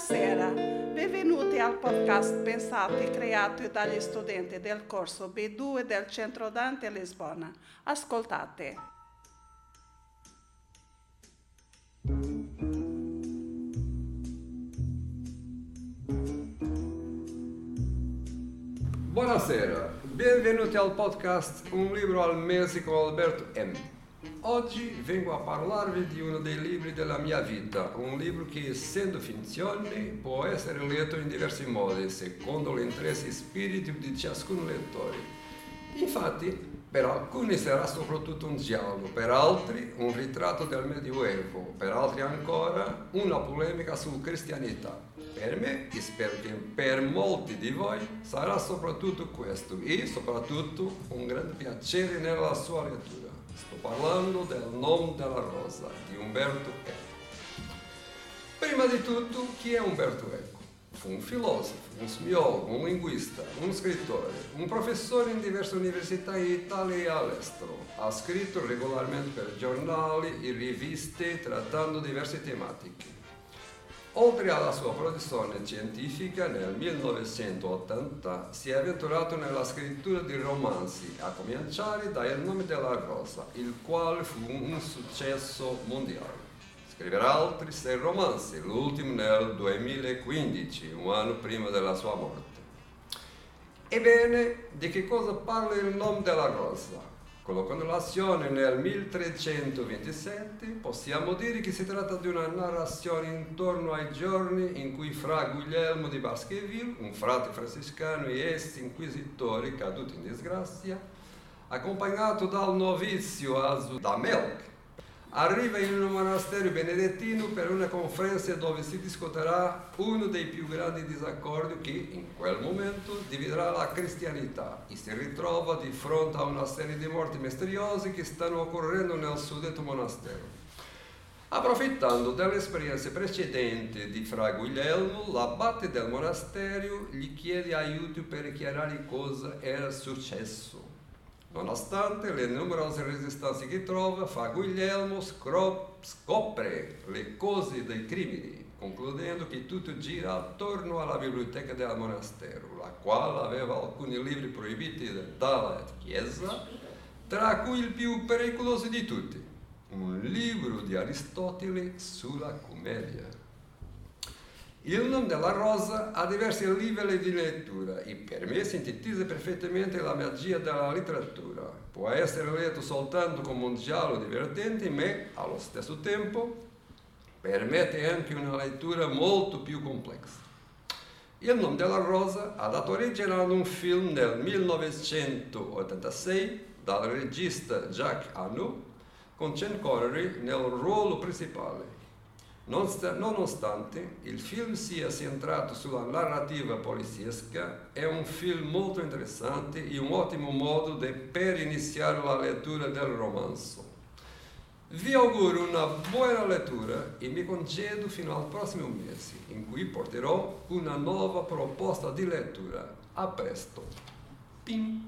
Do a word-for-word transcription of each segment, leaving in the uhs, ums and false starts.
Buonasera, benvenuti al podcast pensato e creato dagli studenti del corso B due del Centro Dante Lisbona. Ascoltate. Buonasera, benvenuti al podcast Un libro al mese con Alberto M. Oggi vengo a parlarvi di uno dei libri della mia vita, un libro che, essendo finzione, può essere letto in diversi modi, secondo l'interesse spirito di ciascun lettore. Infatti, per alcuni sarà soprattutto un giallo, per altri un ritratto del Medioevo, per altri ancora una polemica sulla cristianità. Per me, e spero che per molti di voi, sarà soprattutto questo e soprattutto un grande piacere nella sua lettura. Sto parlando del Nome della Rosa di Umberto Eco. Prima di tutto, chi è Umberto Eco? Fu un filosofo, un semiologo, un linguista, un scrittore, un professore in diverse università in Italia e all'estero. Ha scritto regolarmente per giornali e riviste trattando diverse tematiche. Oltre alla sua produzione scientifica, nel millenovecentottanta si è avventurato nella scrittura di romanzi, a cominciare da Il nome della rosa, il quale fu un successo mondiale. Scriverà altri sei romanzi, l'ultimo nel duemilaquindici, un anno prima della sua morte. Ebbene, di che cosa parla Il nome della rosa? Con la connessione nel milletrecentoventisette possiamo dire che si tratta di una narrazione intorno ai giorni in cui Fra Guglielmo di Baskerville, un frate francescano e ex inquisitore caduto in disgrazia, accompagnato dal novizio Azu da Melk, arriva in un monastero benedettino per una conferenza dove si discuterà uno dei più grandi disaccordi che in quel momento dividerà la cristianità e si ritrova di fronte a una serie di morti misteriose che stanno occorrendo nel suddetto monastero. Approfittando delle esperienze precedenti di Fra Guglielmo, l'abate del monastero gli chiede aiuto per chiarire cosa era successo. Nonostante le numerose resistenze che trova, Fra Guglielmo scopre le cause dei crimini, concludendo che tutto gira attorno alla biblioteca del monastero, la quale aveva alcuni libri proibiti dalla Chiesa, tra cui il più pericoloso di tutti, un libro di Aristotele sulla commedia. Il nome della rosa ha diversi livelli di lettura e per me sintetizza perfettamente la magia della letteratura. Può essere letto soltanto come un giallo divertente, ma allo stesso tempo permette anche una lettura molto più complessa. Il nome della rosa ha dato origine ad un film nel millenovecentottantasei dal regista Jacques Hano con Sean Connery nel ruolo principale. Nonostante il film sia centrato sulla narrativa poliziesca, è un film molto interessante e un ottimo modo de, per iniziare la lettura del romanzo. Vi auguro una buona lettura e mi concedo fino al prossimo mese, in cui porterò una nuova proposta di lettura. A presto! Pim.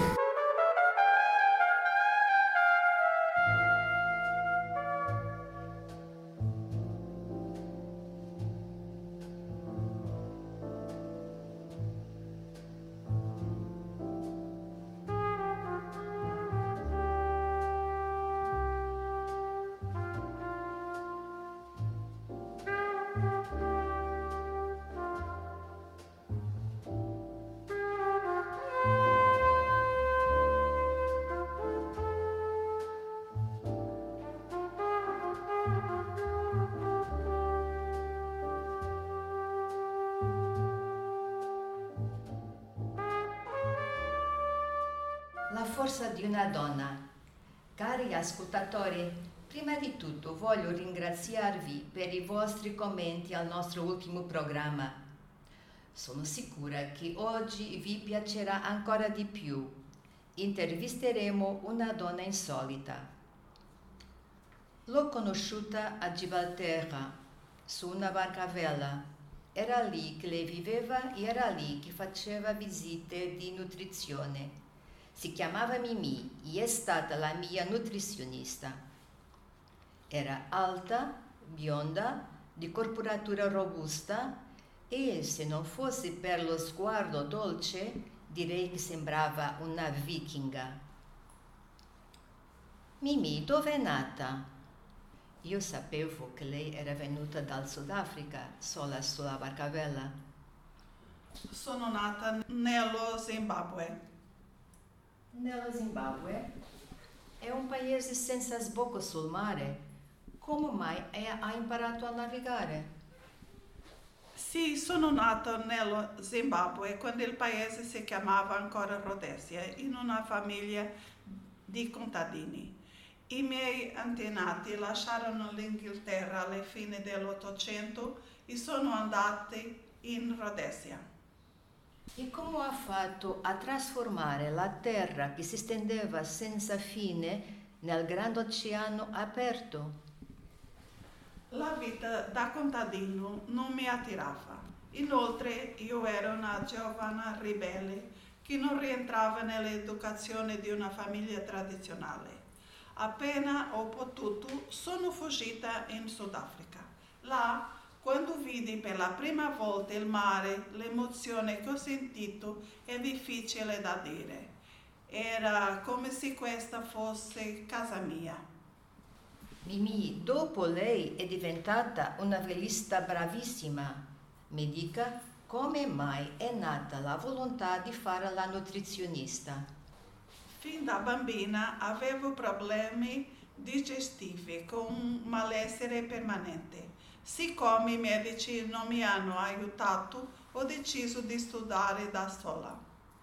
La forza di una donna. Cari ascoltatori, prima di tutto voglio ringraziarvi per i vostri commenti al nostro ultimo programma. Sono sicura che oggi vi piacerà ancora di più. Intervisteremo una donna insolita. L'ho conosciuta a Gibalterra, su una barca a vela. Era lì che lei viveva e era lì che faceva visite di nutrizione. Si chiamava Mimì e è stata la mia nutrizionista. Era alta, bionda, di corporatura robusta e, se non fosse per lo sguardo dolce, direi che sembrava una vichinga. Mimì, dove è nata? Io sapevo che lei era venuta dal Sudafrica, sola sulla barcavela. Sono nata nello Zimbabwe. Nello Zimbabwe? È un paese senza sbocco sul mare. Come mai ha imparato a navigare? Sì, sono nata nello Zimbabwe quando il paese si chiamava ancora Rhodesia, in una famiglia di contadini. I miei antenati lasciarono l'Inghilterra alla fine dell'Ottocento e sono andati in Rhodesia. E come ha fatto a trasformare la terra che si stendeva senza fine nel grande oceano aperto? La vita da contadino non mi attirava. Inoltre io ero una giovane ribelle che non rientrava nell'educazione di una famiglia tradizionale. Appena ho potuto, sono fuggita in Sudafrica. Là, quando vidi per la prima volta il mare, l'emozione che ho sentito è difficile da dire. Era come se questa fosse casa mia. Mimì, dopo lei è diventata una velista bravissima. Mi dica come mai è nata la volontà di fare la nutrizionista? Fin da bambina avevo problemi digestivi con un malessere permanente. Siccome i medici non mi hanno aiutato, ho deciso di studiare da sola.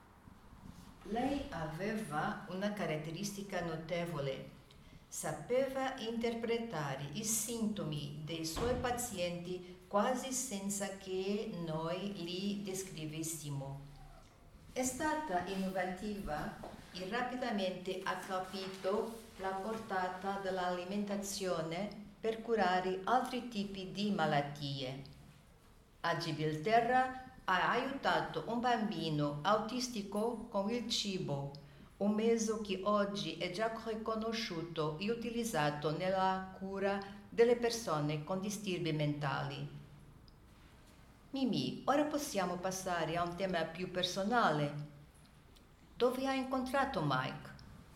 Lei aveva una caratteristica notevole. Sapeva interpretare i sintomi dei suoi pazienti quasi senza che noi li descrivessimo. È stata innovativa e rapidamente ha capito la portata dell'alimentazione per curare altri tipi di malattie. A Gibilterra ha aiutato un bambino autistico con il cibo, un mezzo che oggi è già riconosciuto e utilizzato nella cura delle persone con disturbi mentali. Mimì, ora possiamo passare a un tema più personale. Dove ha incontrato Mike?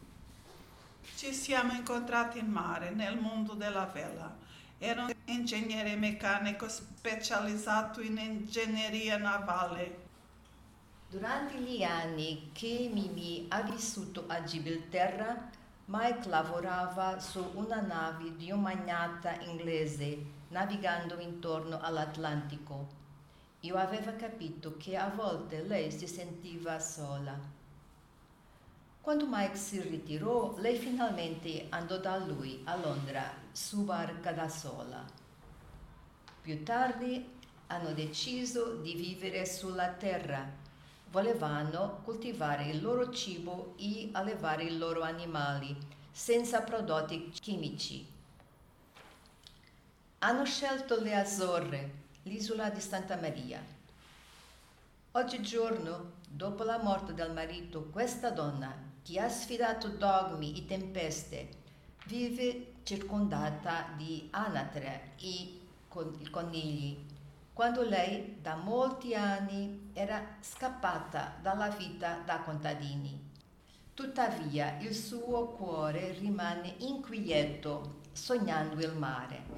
Ci siamo incontrati in mare, nel mondo della vela. Era un ingegnere meccanico specializzato in ingegneria navale. Durante gli anni che Mimì ha vissuto a Gibilterra, Mike lavorava su una nave di un magnata inglese, navigando intorno all'Atlantico. Io avevo capito che a volte lei si sentiva sola. Quando Mike si ritirò, lei finalmente andò da lui a Londra, su barca da sola. Più tardi hanno deciso di vivere sulla terra. Volevano coltivare il loro cibo e allevare i loro animali, senza prodotti chimici. Hanno scelto le Azzorre, l'isola di Santa Maria. Oggigiorno, dopo la morte del marito, questa donna, che ha sfidato dogmi e tempeste, vive circondata di anatre e con- conigli, quando lei da molti anni era scappata dalla vita da contadini. Tuttavia il suo cuore rimane inquieto, sognando il mare.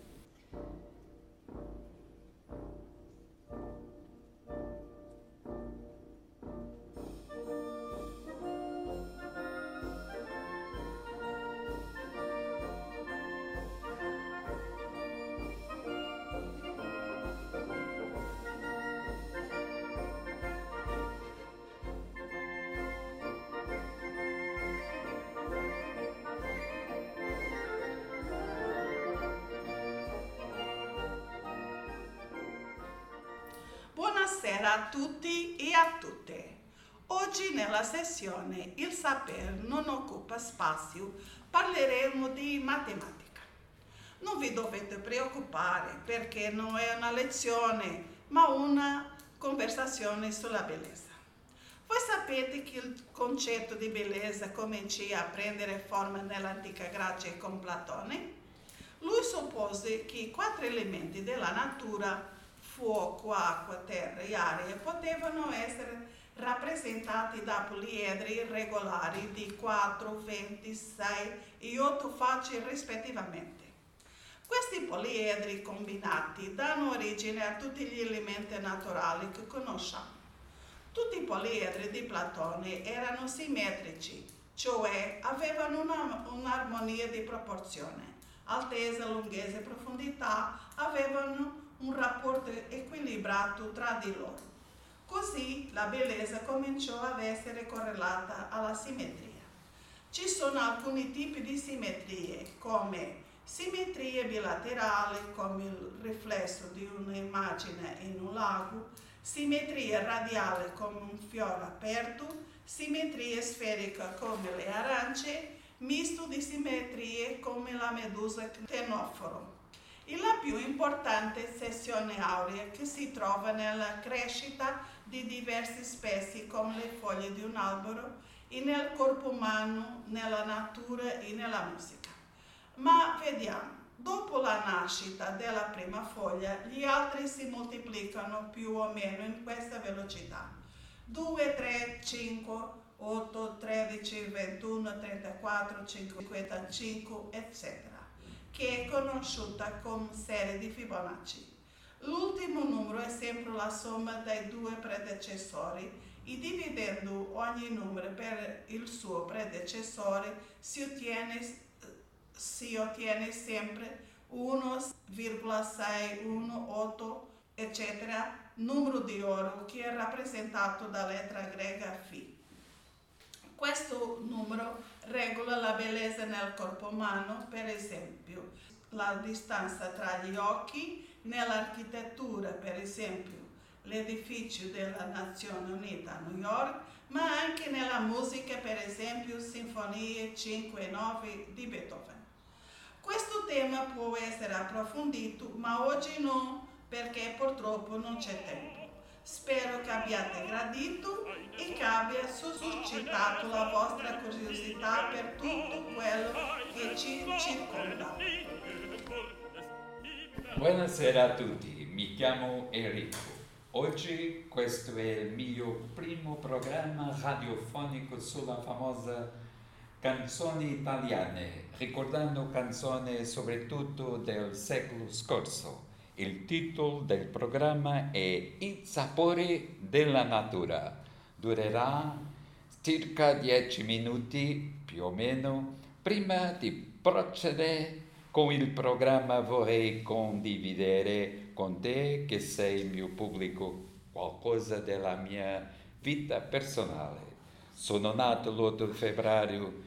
Buonasera a tutti e a tutte. Oggi nella sessione Il saper non occupa spazio parleremo di matematica. Non vi dovete preoccupare perché non è una lezione ma una conversazione sulla bellezza. Voi sapete che il concetto di bellezza cominciò a prendere forma nell'antica Grecia con Platone? Lui suppone propose che i quattro elementi della natura, fuoco, acqua, terra e aria, potevano essere rappresentati da poliedri regolari di quattro, venti, sei e otto facce rispettivamente. Questi poliedri combinati danno origine a tutti gli elementi naturali che conosciamo. Tutti i poliedri di Platone erano simmetrici, cioè avevano una, un'armonia di proporzione. Altezza, lunghezza e profondità avevano un rapporto equilibrato tra di loro. Così la bellezza cominciò ad essere correlata alla simmetria. Ci sono alcuni tipi di simmetrie, come simmetrie bilaterali, come il riflesso di un'immagine in un lago, simmetria radiale come un fiore aperto, simmetria sferica come le arance, misto di simmetrie come la medusa ctenoforo. E la più importante sezione aurea che si trova nella crescita di diverse specie come le foglie di un albero e nel corpo umano, nella natura e nella musica. Ma vediamo, dopo la nascita della prima foglia, gli altri si moltiplicano più o meno in questa velocità. due, tre, cinque, otto, tredici, ventuno, trentaquattro, cinquantacinque, eccetera, che è conosciuta come serie di Fibonacci. L'ultimo numero è sempre la somma dei due predecessori e dividendo ogni numero per il suo predecessore si ottiene, si ottiene sempre uno virgola sei uno otto, eccetera, numero di oro che è rappresentato dalla lettera greca Φ. Questo numero regola la bellezza nel corpo umano, per esempio, la distanza tra gli occhi, nell'architettura, per esempio, l'edificio della Nazione Unita a New York, ma anche nella musica, per esempio, sinfonie cinque e nove di Beethoven. Questo tema può essere approfondito, ma oggi no, perché purtroppo non c'è tempo. Spero che abbiate gradito e che abbia suscitato la vostra curiosità per tutto quello che ci circonda. Buonasera a tutti, mi chiamo Enrico. Oggi questo è il mio primo programma radiofonico sulla famosa canzoni italiane, ricordando canzoni soprattutto del secolo scorso. Il titolo del programma è Il sapore della natura. Durerà circa dieci minuti più o meno. Prima di procedere con il programma vorrei condividere con te, che sei il mio pubblico, qualcosa della mia vita personale. Sono nato l'otto febbraio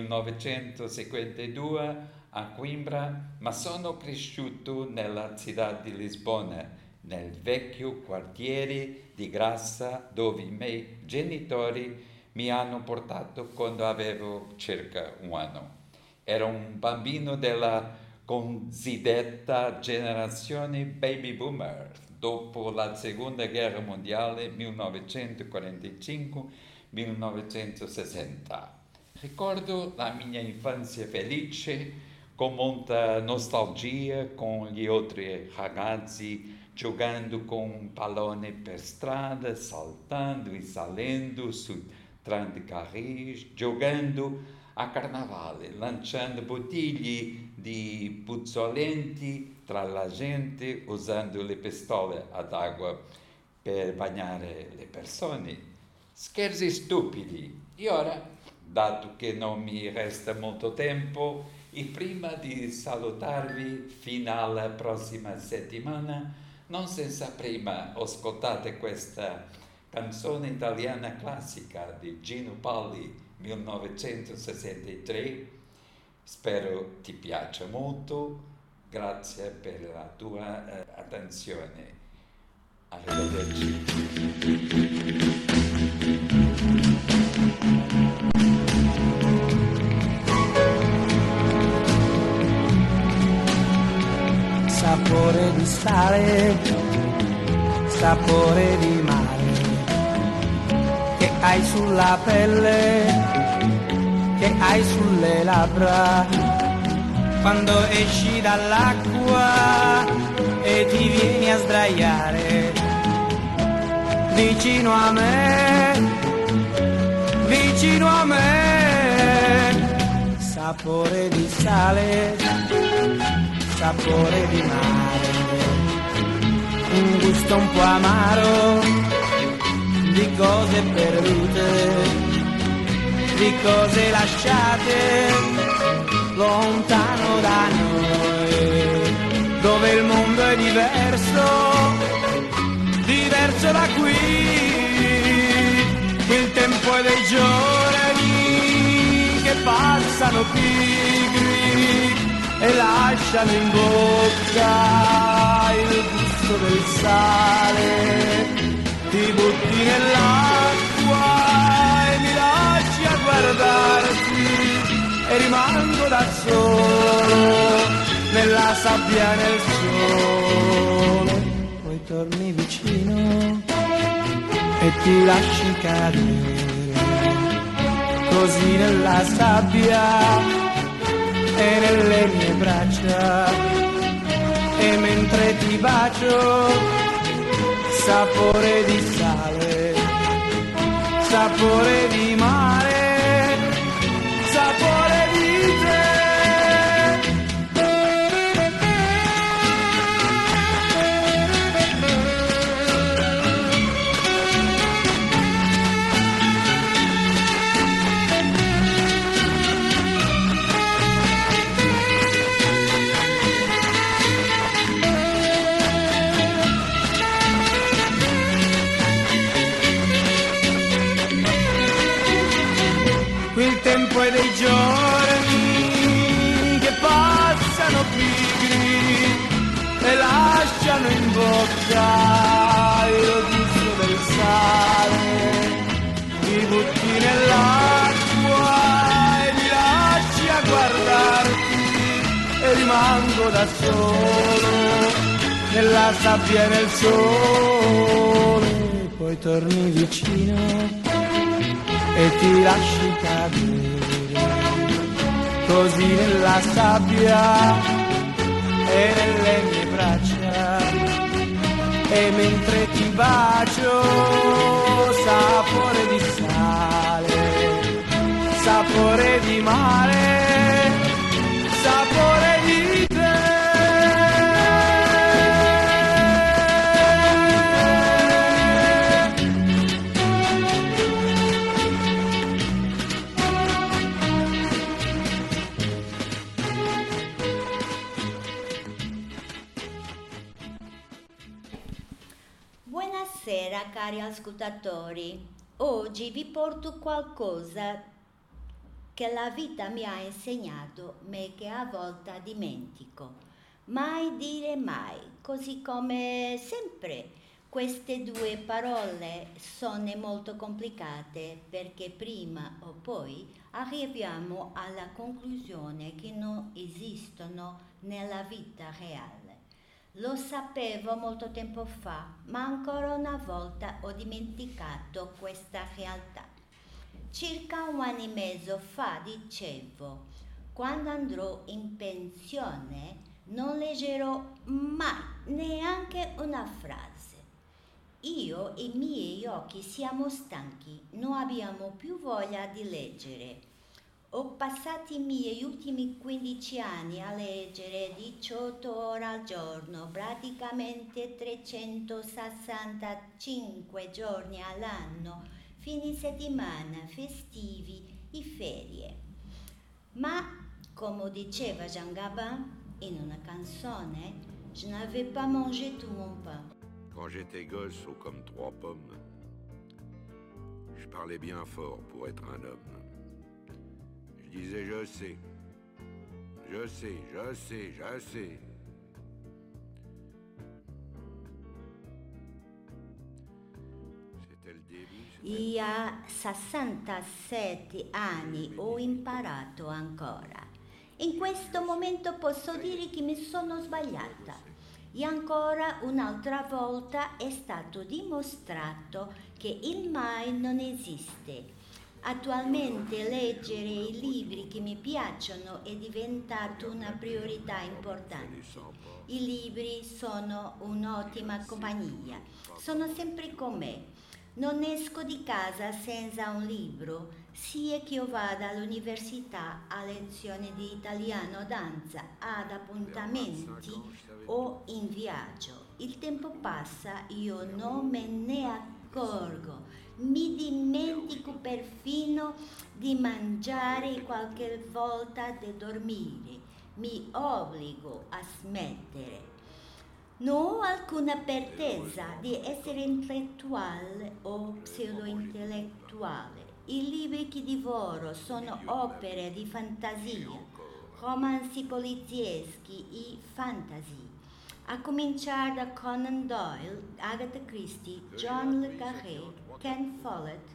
millenovecentocinquantadue a Coimbra, ma sono cresciuto nella città di Lisbona, nel vecchio quartiere di Grassa, dove i miei genitori mi hanno portato quando avevo circa un anno. Ero un bambino della cosiddetta generazione baby boomer, dopo la seconda guerra mondiale millenovecentoquarantacinque millenovecentosessanta. Ricordo la mia infanzia felice, con molta nostalgia, con gli altri ragazzi, giocando con un pallone per strada, saltando e salendo su trampolini, giocando a carnavale, lanciando bottiglie di puzzolenti tra la gente, usando le pistole ad acqua per bagnare le persone. Scherzi stupidi. E ora, dato che non mi resta molto tempo, e prima di salutarvi fino alla prossima settimana, non senza prima ascoltate questa canzone italiana classica di Gino Paoli, millenovecentosessantatré. Spero ti piaccia molto. Grazie per la tua uh, attenzione. Arrivederci. Sapore di sale, sapore di mare, che hai sulla pelle, che hai sulle labbra, quando esci dall'acqua e ti vieni a sdraiare vicino a me, vicino a me. Sapore di sale, sapore di mare, un gusto un po' amaro di cose perdute, di cose lasciate lontano da noi, dove il mondo è diverso, diverso da qui. Il tempo è dei giorni che passano pigri e lasciano in bocca il gusto del sale. Ti butti nell'acqua e mi lasci a guardarti e rimango da solo nella sabbia e nel sole. Poi torni vicino e ti lasci cadere così nella sabbia e nelle mie braccia, e mentre ti bacio sapore di sale, sapore di mare, sapore di te. Il tempo è dei giorni che passano pigri e lasciano in bocca il gusto del sale. Ti butti nell'acqua e mi lasci a guardarti e rimango da solo nella sabbia e nel sole. Poi torni vicino e ti lasci cadere così nella sabbia e nelle mie braccia, e mentre ti bacio sapore di sale, sapore di mare, sapore di te. Buonasera cari ascoltatori, oggi vi porto qualcosa che la vita mi ha insegnato ma che a volte dimentico. Mai dire mai, così come sempre queste due parole sono molto complicate perché prima o poi arriviamo alla conclusione che non esistono nella vita reale. Lo sapevo molto tempo fa, ma ancora una volta ho dimenticato questa realtà. Circa un anno e mezzo fa dicevo, quando andrò in pensione non leggerò mai neanche una frase. Io e i miei occhi siamo stanchi, non abbiamo più voglia di leggere. Ho passato i miei ultimi quindici anni a leggere diciotto ore al giorno, praticamente trecentosessantacinque giorni all'anno, fine settimana, festivi e ferie. Ma, come diceva Jean Gabin in una canzone, je n'avais pas mangé tout mon pain. Quand j'étais gosse, haut comme trois pommes, je parlais bien fort pour être un homme. Je disais je sais, je sais, je sais, je sais. C'était le début. E a sessantasette anni ho imparato ancora. In questo momento posso dire che mi sono sbagliata. E ancora un'altra volta è stato dimostrato che il mai non esiste. Attualmente leggere i libri che mi piacciono è diventato una priorità importante. I libri sono un'ottima compagnia, sono sempre con me. Non esco di casa senza un libro, sia che io vada all'università, a lezioni di italiano, danza, ad appuntamenti o in viaggio. Il tempo passa, io non me ne accorgo. Mi dimentico perfino di mangiare, qualche volta di dormire. Mi obbligo a smettere. Non ho alcuna pretesa di essere intellettuale o pseudo-intellettuale. I libri che divoro sono opere di fantasia, romanzi polizieschi e fantasy. A cominciare da Conan Doyle, Agatha Christie, John le Carré, Ken Follett,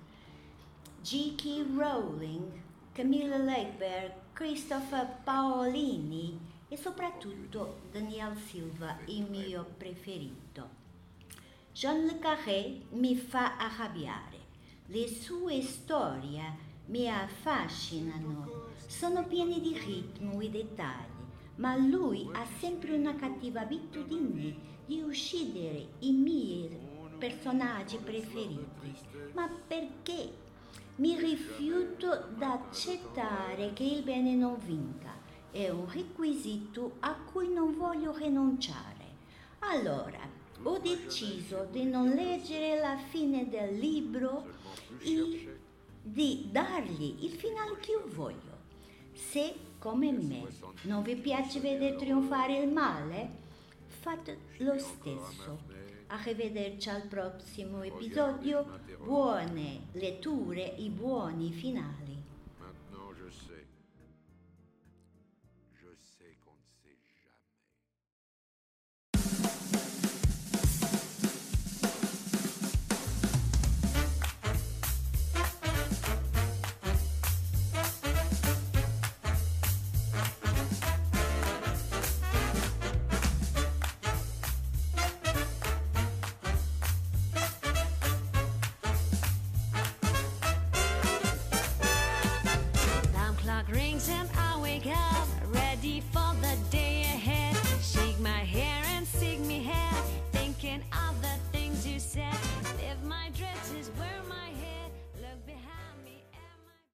J K. Rowling, Camilla Lagerberg, Christopher Paolini e soprattutto Daniel Silva, il mio preferito. John le Carré mi fa arrabbiare. Le sue storie mi affascinano, sono piene di ritmo e dettagli, ma lui ha sempre una cattiva abitudine di uccidere i miei personaggi preferiti. Ma perché? Mi rifiuto d'accettare che il bene non vinca. È un requisito a cui non voglio rinunciare. Allora, ho deciso di non leggere la fine del libro e di dargli il finale che io voglio. Se, come me, non vi piace vedere trionfare il male, fate lo stesso. Arrivederci al prossimo episodio, buone letture e buoni finali.